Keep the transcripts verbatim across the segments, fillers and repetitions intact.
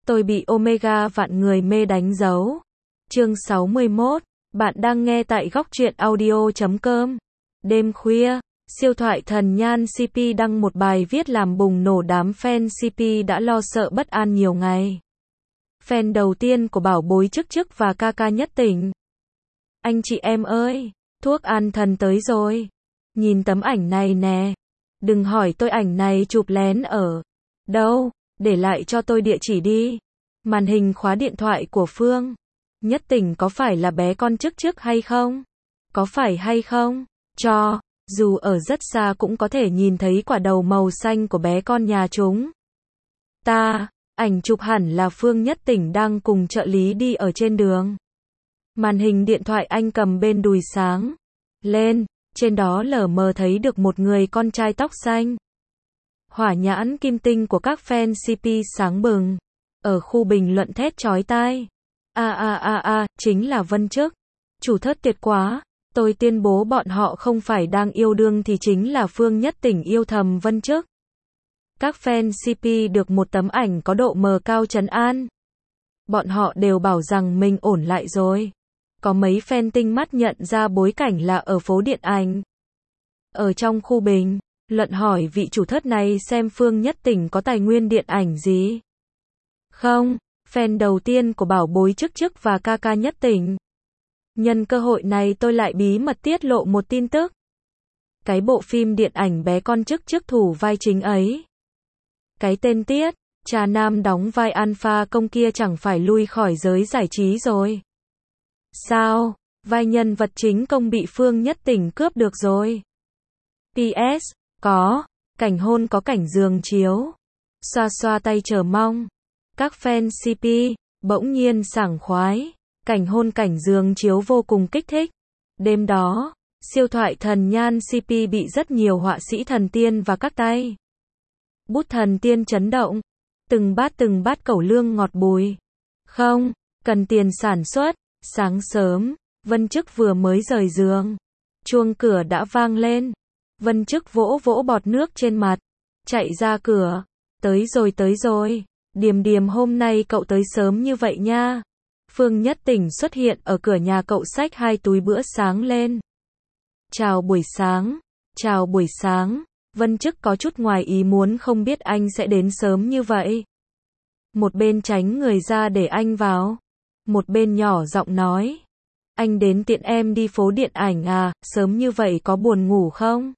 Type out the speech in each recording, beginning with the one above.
Tôi bị Omega vạn người mê đánh dấu. Chương sáu mươi mốt. Bạn đang nghe tại góc truyện audio chấm com. Đêm khuya, siêu thoại thần Nhan xê pê đăng một bài viết làm bùng nổ đám fan xê pê đã lo sợ bất an nhiều ngày. Fan đầu tiên của bảo bối Chức Chức và ca ca Nhất Tỉnh. Anh chị em ơi, thuốc an thần tới rồi. Nhìn tấm ảnh này nè. Đừng hỏi tôi ảnh này chụp lén ở đâu, để lại cho tôi địa chỉ đi. Màn hình khóa điện thoại của Phương Nhất Tỉnh có phải là bé con Chức Chức hay không? Có phải hay không? Cho dù ở rất xa cũng có thể nhìn thấy quả đầu màu xanh của bé con nhà chúng ta. Ảnh chụp hẳn là Phương Nhất Tỉnh đang cùng trợ lý đi ở trên đường. Màn hình điện thoại anh cầm bên đùi sáng lên, trên đó lờ mờ thấy được một người con trai tóc xanh. Hỏa nhãn kim tinh của các fan xê pê sáng bừng. Ở khu bình luận thét chói tai. A a a a, chính là Vân Chức. Chủ thớt tuyệt quá. Tôi tuyên bố bọn họ không phải đang yêu đương thì chính là Phương Nhất Tỉnh yêu thầm Vân Chức. Các fan xê pê được một tấm ảnh có độ mờ cao trấn an. Bọn họ đều bảo rằng mình ổn lại rồi. Có mấy fan tinh mắt nhận ra bối cảnh là ở phố điện ảnh. Ở trong khu bình luận hỏi vị chủ thớt này xem Phương Nhất Tỉnh có tài nguyên điện ảnh gì. Không, fan đầu tiên của bảo bối Chức Chức và ca ca Nhất Tỉnh. Nhân cơ hội này tôi lại bí mật tiết lộ một tin tức. Cái bộ phim điện ảnh bé con Chức Chức thủ vai chính ấy. Cái tên Tiết, cha nam đóng vai alpha công kia chẳng phải lui khỏi giới giải trí rồi. Sao, vai nhân vật chính công bị Phương Nhất Tỉnh cướp được rồi. pê ét, có, cảnh hôn có cảnh giường chiếu. Xoa xoa tay chờ mong. Các fan xê pê, bỗng nhiên sảng khoái. Cảnh hôn cảnh giường chiếu vô cùng kích thích. Đêm đó, siêu thoại thần Nhan xê pê bị rất nhiều họa sĩ thần tiên và các tay bút thần tiên chấn động. Từng bát từng bát cẩu lương ngọt bùi. Không, cần tiền sản xuất. Sáng sớm, Vân Chức vừa mới rời giường. Chuông cửa đã vang lên. Vân Chức vỗ vỗ bọt nước trên mặt. Chạy ra cửa. Tới rồi tới rồi. Điềm điềm hôm nay cậu tới sớm như vậy nha. Phương Nhất Tỉnh xuất hiện ở cửa nhà cậu xách hai túi bữa sáng lên. Chào buổi sáng. Chào buổi sáng. Vân Chức có chút ngoài ý muốn không biết anh sẽ đến sớm như vậy. Một bên tránh người ra để anh vào. Một bên nhỏ giọng nói. Anh đến tiện em đi phố điện ảnh à, sớm như vậy có buồn ngủ không?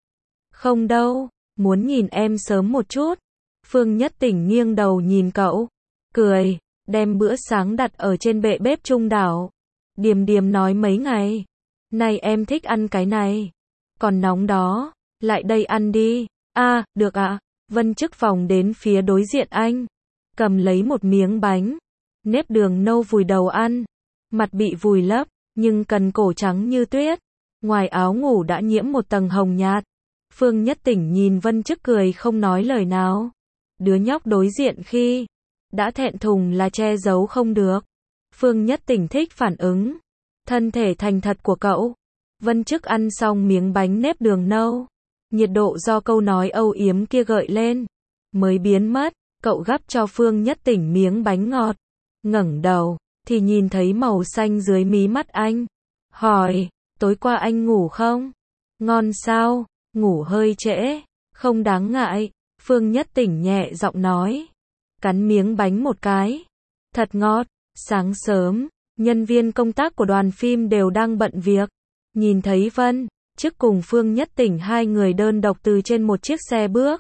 Không đâu, muốn nhìn em sớm một chút. Phương Nhất Tỉnh nghiêng đầu nhìn cậu. Cười, đem bữa sáng đặt ở trên bệ bếp trung đảo. Điềm điềm nói mấy ngày. Này em thích ăn cái này. Còn nóng đó, lại đây ăn đi. À, được ạ. À. Vân Chức vòng đến phía đối diện anh. Cầm lấy một miếng bánh. Nếp đường nâu vùi đầu ăn. Mặt bị vùi lấp, nhưng cần cổ trắng như tuyết. Ngoài áo ngủ đã nhiễm một tầng hồng nhạt. Phương Nhất Tỉnh nhìn Vân Chức cười không nói lời nào. Đứa nhóc đối diện khi đã thẹn thùng là che giấu không được. Phương Nhất Tỉnh thích phản ứng thân thể thành thật của cậu. Vân Chức ăn xong miếng bánh nếp đường nâu. Nhiệt độ do câu nói âu yếm kia gợi lên mới biến mất. Cậu gắp cho Phương Nhất Tỉnh miếng bánh ngọt. Ngẩng đầu thì nhìn thấy màu xanh dưới mí mắt anh. Hỏi, tối qua anh ngủ không? Ngon sao? Ngủ hơi trễ. Không đáng ngại. Phương Nhất Tỉnh nhẹ giọng nói. Cắn miếng bánh một cái. Thật ngọt. Sáng sớm, nhân viên công tác của đoàn phim đều đang bận việc. Nhìn thấy Vân Chức cùng Phương Nhất Tỉnh hai người đơn độc từ trên một chiếc xe bước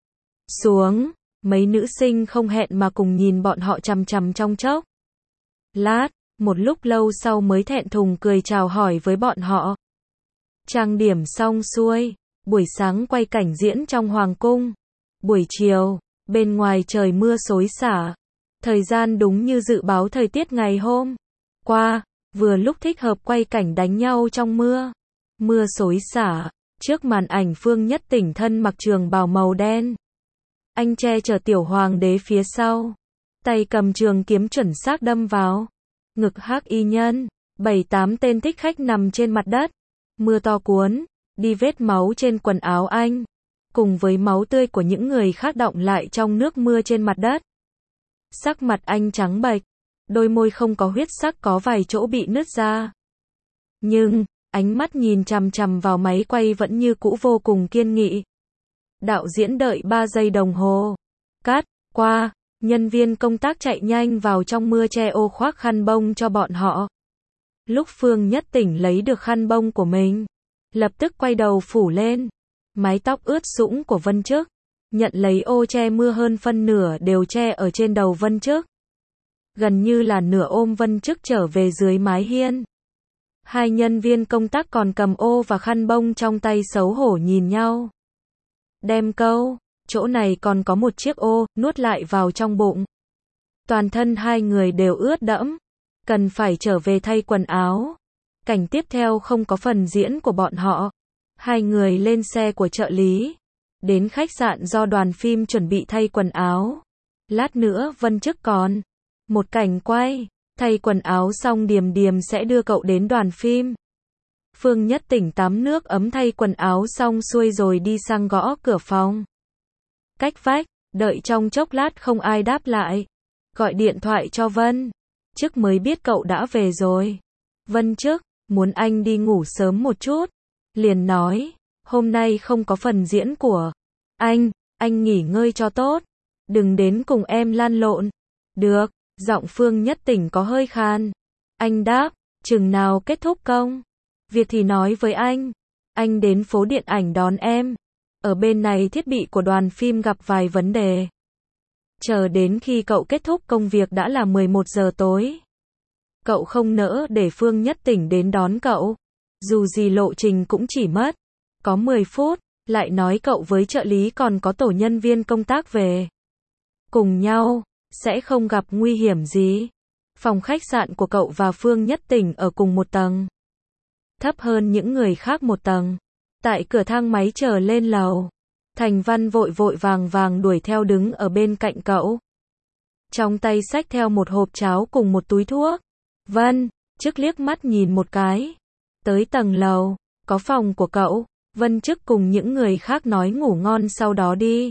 xuống. Mấy nữ sinh không hẹn mà cùng nhìn bọn họ chằm chằm trong chốc lát. Một lúc lâu sau mới thẹn thùng cười chào hỏi với bọn họ. Trang điểm xong xuôi. Buổi sáng quay cảnh diễn trong hoàng cung. Buổi chiều, bên ngoài trời mưa xối xả. Thời gian đúng như dự báo thời tiết ngày hôm qua. Vừa lúc thích hợp quay cảnh đánh nhau trong mưa. Mưa xối xả. Trước màn ảnh Phương Nhất Tỉnh thân mặc trường bào màu đen. Anh che chở tiểu hoàng đế phía sau. Tay cầm trường kiếm chuẩn xác đâm vào ngực hắc y nhân. Bảy tám tên thích khách nằm trên mặt đất. Mưa to cuốn đi vết máu trên quần áo anh. Cùng với máu tươi của những người khác đọng lại trong nước mưa trên mặt đất. Sắc mặt anh trắng bệch, đôi môi không có huyết sắc có vài chỗ bị nứt ra. Nhưng, ánh mắt nhìn chằm chằm vào máy quay vẫn như cũ vô cùng kiên nghị. Đạo diễn đợi ba giây đồng hồ. Cắt, qua, nhân viên công tác chạy nhanh vào trong mưa che ô khoác khăn bông cho bọn họ. Lúc Phương Nhất Tỉnh lấy được khăn bông của mình, lập tức quay đầu phủ lên. Mái tóc ướt sũng của Vân Trức, nhận lấy ô che mưa hơn phân nửa đều che ở trên đầu Vân Trức. Gần như là nửa ôm Vân Trức trở về dưới mái hiên. Hai nhân viên công tác còn cầm ô và khăn bông trong tay xấu hổ nhìn nhau. Đem câu, chỗ này còn có một chiếc ô, nuốt lại vào trong bụng. Toàn thân hai người đều ướt đẫm, cần phải trở về thay quần áo. Cảnh tiếp theo không có phần diễn của bọn họ. Hai người lên xe của trợ lý, đến khách sạn do đoàn phim chuẩn bị thay quần áo. Lát nữa Vân Trức còn một cảnh quay, thay quần áo xong Điềm Điềm sẽ đưa cậu đến đoàn phim. Phương Nhất Tỉnh tắm nước ấm thay quần áo xong xuôi rồi đi sang gõ cửa phòng. Cách vách, đợi trong chốc lát không ai đáp lại. Gọi điện thoại cho Vân Trức mới biết cậu đã về rồi. Vân Trức muốn anh đi ngủ sớm một chút, liền nói, hôm nay không có phần diễn của anh, anh nghỉ ngơi cho tốt, đừng đến cùng em lăn lộn. Được, giọng Phương Nhất Tỉnh có hơi khan. Anh đáp, chừng nào kết thúc công việc thì nói với anh, anh đến phố điện ảnh đón em. Ở bên này thiết bị của đoàn phim gặp vài vấn đề. Chờ đến khi cậu kết thúc công việc đã là mười một giờ tối. Cậu không nỡ để Phương Nhất Tỉnh đến đón cậu. Dù gì lộ trình cũng chỉ mất có mười phút, lại nói cậu với trợ lý còn có tổ nhân viên công tác về cùng nhau, sẽ không gặp nguy hiểm gì. Phòng khách sạn của cậu và Phương Nhất Tỉnh ở cùng một tầng, thấp hơn những người khác một tầng. Tại cửa thang máy chờ lên lầu, Thành Văn vội vội vàng vàng đuổi theo đứng ở bên cạnh cậu. Trong tay xách theo một hộp cháo cùng một túi thuốc. Vân Trức liếc mắt nhìn một cái. Tới tầng lầu, có phòng của cậu. Vân Trức cùng những người khác nói ngủ ngon sau đó đi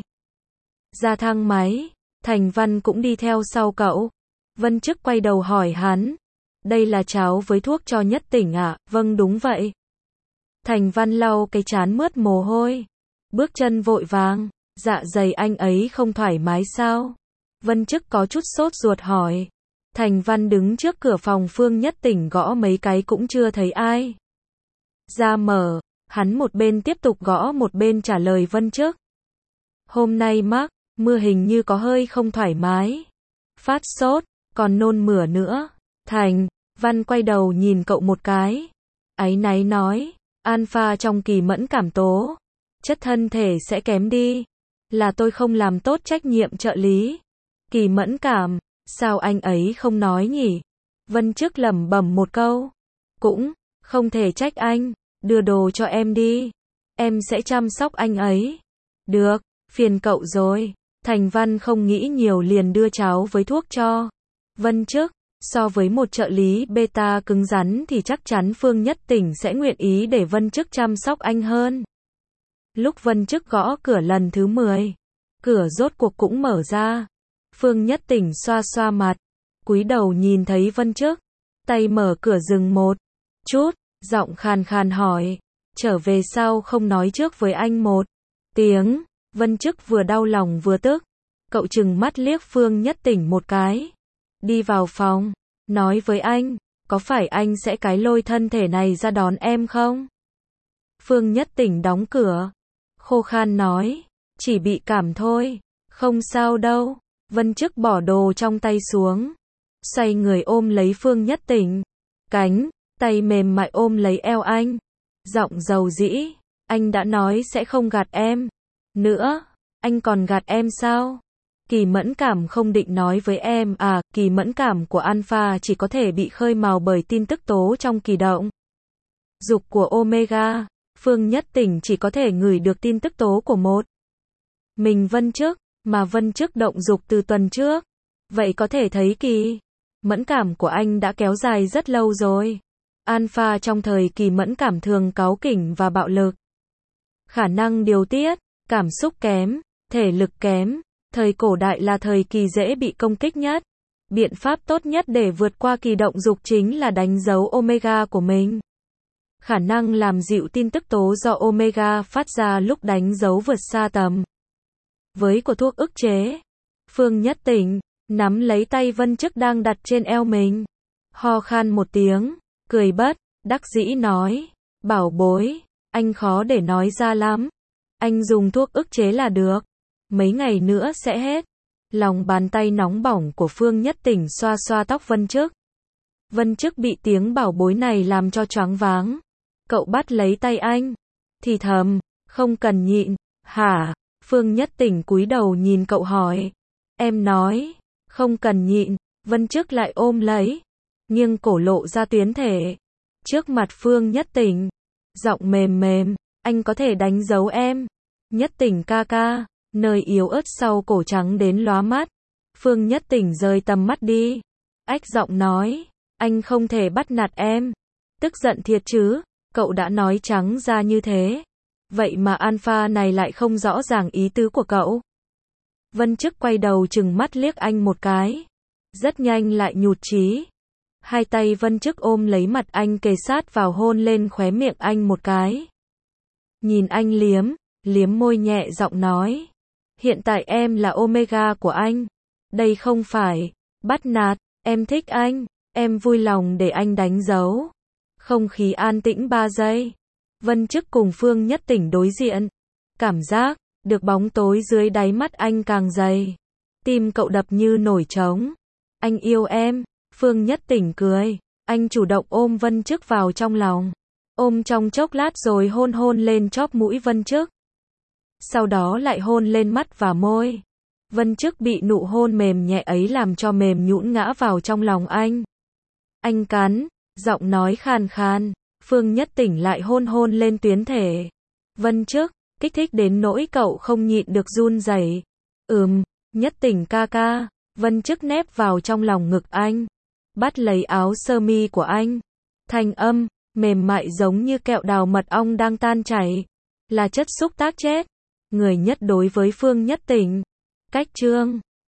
ra thang máy. Thành Văn cũng đi theo sau cậu. Vân Trức quay đầu hỏi hắn, đây là cháo với thuốc cho Nhất Tỉnh à? Vâng đúng vậy. Thành Văn lau cái trán mướt mồ hôi, bước chân vội vàng, dạ dày anh ấy không thoải mái sao? Vân Trức có chút sốt ruột hỏi. Thành Văn đứng trước cửa phòng Phương Nhất Tỉnh gõ mấy cái cũng chưa thấy ai ra mở. Hắn một bên tiếp tục gõ một bên trả lời Vân Trức. Hôm nay mắc mưa hình như có hơi không thoải mái, phát sốt, còn nôn mửa nữa. Thành Văn quay đầu nhìn cậu một cái, áy náy nói, alpha trong kỳ mẫn cảm tố, chất thân thể sẽ kém đi. Là tôi không làm tốt trách nhiệm trợ lý. Kỳ mẫn cảm, sao anh ấy không nói nhỉ? Vân Trức lẩm bẩm một câu. Cũng không thể trách anh, đưa đồ cho em đi, em sẽ chăm sóc anh ấy. Được, phiền cậu rồi. Thành Văn không nghĩ nhiều liền đưa cháo với thuốc cho Vân Trức. So với một trợ lý beta cứng rắn thì chắc chắn Phương Nhất Tỉnh sẽ nguyện ý để Vân Trức chăm sóc anh hơn. Lúc Vân Trức gõ cửa lần thứ mười, cửa rốt cuộc cũng mở ra. Phương Nhất Tỉnh xoa xoa mặt, cúi đầu nhìn thấy Vân Trức, tay mở cửa dừng một chút, giọng khàn khàn hỏi, trở về sao không nói trước với anh một tiếng? Vân Trức vừa đau lòng vừa tức, cậu trừng mắt liếc Phương Nhất Tỉnh một cái, đi vào phòng, nói với anh, có phải anh sẽ cái lôi thân thể này ra đón em không? Phương Nhất Tỉnh đóng cửa, khô khan nói, chỉ bị cảm thôi, không sao đâu. Vân Trức bỏ đồ trong tay xuống, xoay người ôm lấy Phương Nhất Tỉnh, cánh tay mềm mại ôm lấy eo anh, giọng dầu dĩ, anh đã nói sẽ không gạt em nữa, anh còn gạt em sao? Kỳ mẫn cảm không định nói với em à? Kỳ mẫn cảm của alpha chỉ có thể bị khơi mào bởi tin tức tố trong kỳ động dục của omega. Phương Nhất Tỉnh chỉ có thể ngửi được tin tức tố của một mình Vân Trức, mà Vân Trức động dục từ tuần trước. Vậy có thể thấy kỳ mẫn cảm của anh đã kéo dài rất lâu rồi. Alpha trong thời kỳ mẫn cảm thường cáu kỉnh và bạo lực. Khả năng điều tiết cảm xúc kém, thể lực kém, Thời cổ đại là thời kỳ dễ bị công kích nhất. Biện pháp tốt nhất để vượt qua kỳ động dục chính là đánh dấu omega của mình. Khả năng làm dịu tin tức tố do omega phát ra lúc đánh dấu vượt xa tầm với của thuốc ức chế. Phương Nhất Tỉnh nắm lấy tay Vân Chức đang đặt trên eo mình, ho khan một tiếng, cười bất đắc dĩ nói, bảo bối, anh khó để nói ra lắm. Anh dùng thuốc ức chế là được. Mấy ngày nữa sẽ hết. Lòng bàn tay nóng bỏng của Phương Nhất Tỉnh xoa xoa tóc Vân Chức. Vân Chức bị tiếng bảo bối này làm cho choáng váng. Cậu bắt lấy tay anh, thì thầm, không cần nhịn, hả? Phương Nhất Tỉnh cúi đầu nhìn cậu hỏi. Em nói, không cần nhịn. Vân Chức lại ôm lấy, nghiêng cổ lộ ra tuyến thể. Trước mặt Phương Nhất Tỉnh, giọng mềm mềm, anh có thể đánh dấu em. Nhất Tỉnh ca ca, nơi yếu ớt sau cổ trắng đến lóa mắt. Phương Nhất Tỉnh rời tầm mắt đi. Ách giọng nói, anh không thể bắt nạt em. Tức giận thiệt chứ, cậu đã nói trắng ra như thế. Vậy mà alpha này lại không rõ ràng ý tứ của cậu. Vân Chức quay đầu chừng mắt liếc anh một cái. Rất nhanh lại nhụt chí. Hai tay Vân Chức ôm lấy mặt anh kề sát vào hôn lên khóe miệng anh một cái. Nhìn anh liếm, liếm môi nhẹ giọng nói. Hiện tại em là omega của anh. Đây không phải bắt nạt, em thích anh, em vui lòng để anh đánh dấu. Không khí an tĩnh ba giây. Vân Chức cùng Phương Nhất Tỉnh đối diện. Cảm giác được bóng tối dưới đáy mắt anh càng dày. Tim cậu đập như nổi trống. Anh yêu em. Phương Nhất Tỉnh cười. Anh chủ động ôm Vân Chức vào trong lòng. Ôm trong chốc lát rồi hôn hôn lên chóp mũi Vân Chức. Sau đó lại hôn lên mắt và môi. Vân Chức bị nụ hôn mềm nhẹ ấy làm cho mềm nhũn ngã vào trong lòng anh. Anh cắn, giọng nói khàn khàn. Phương Nhất Tỉnh lại hôn hôn lên tuyến thể. Vân Chức, kích thích đến nỗi cậu không nhịn được run rẩy. Ừm, Nhất Tỉnh ca ca. Vân Chức nép vào trong lòng ngực anh. Bắt lấy áo sơ mi của anh. Thanh âm, mềm mại giống như kẹo đào mật ong đang tan chảy. Là chất xúc tác chết. Người nhất đối với Phương Nhất Tỉnh. Cách chương